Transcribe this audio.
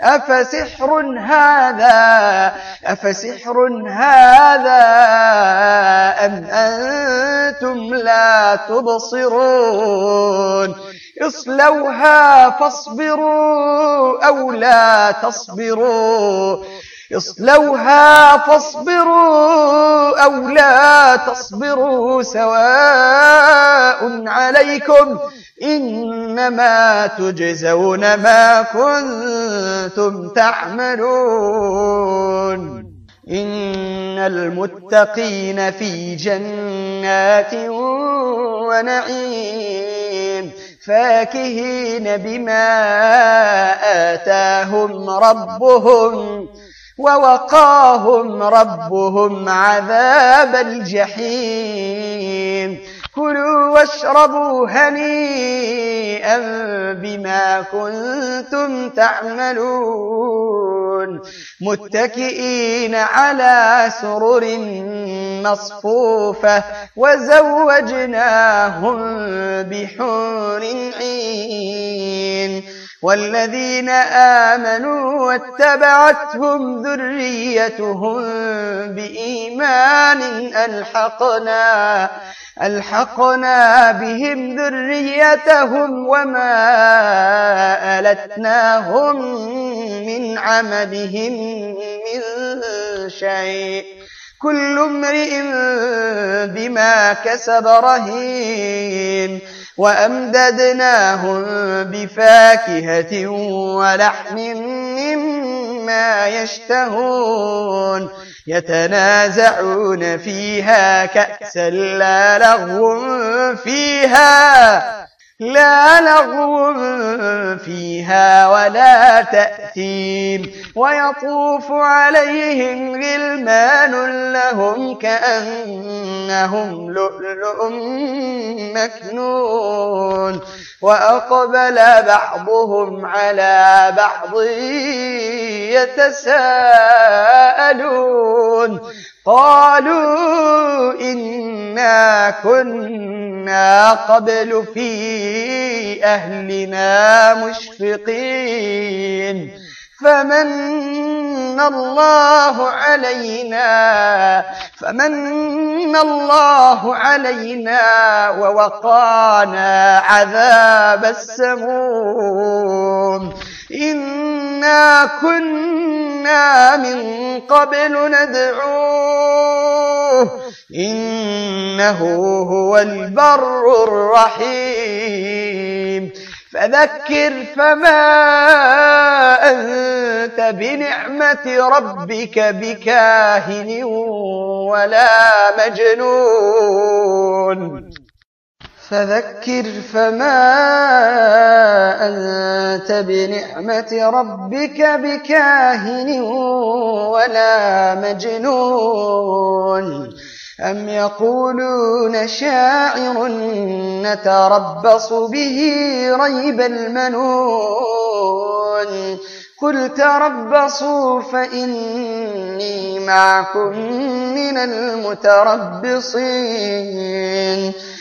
أفسحر هذا أم أنتم لا تبصرون اصلوها فاصبروا أو لا تصبروا سواء عليكم إنما تجزون ما كنتم تعملون إن المتقين في جنات ونعيم فاكهين بما آتاهم ربهم ووقاهم ربهم عذاب الجحيم كلوا واشربوا هنيئا بما كنتم تعملون متكئين على سرر مصفوفة وزوجناهم بحور عين والذين آمنوا واتبعتهم ذريتهم بإيمان ألحقنا بهم ذريتهم وما ألتناهم من عملهم من شيء كل امرئ بما كسب رهين وأمددناهم بفاكهة ولحم مما يشتهون يتنازعون فيها كأسا لا لغو فيها ولا تأثيم ويطوف عليهم غلمان لهم كأنهم لؤلؤ مكنون وأقبل بعضهم على بعض يتساءلون قالوا إنا كنا قبل في أهلنا مشفقين فمن الله علينا ووقانا عذاب السموم إنا كنا من قبل ندعوه إنه هو البر الرحيم فذكر فما أنت بنعمة ربك بكاهن ولا مجنون فذكر فما أنت بنعمة ربك بكاهن ولا مجنون أم يقولون شاعر نتربص به ريب المنون قل تربصوا فإني معكم من المتربصين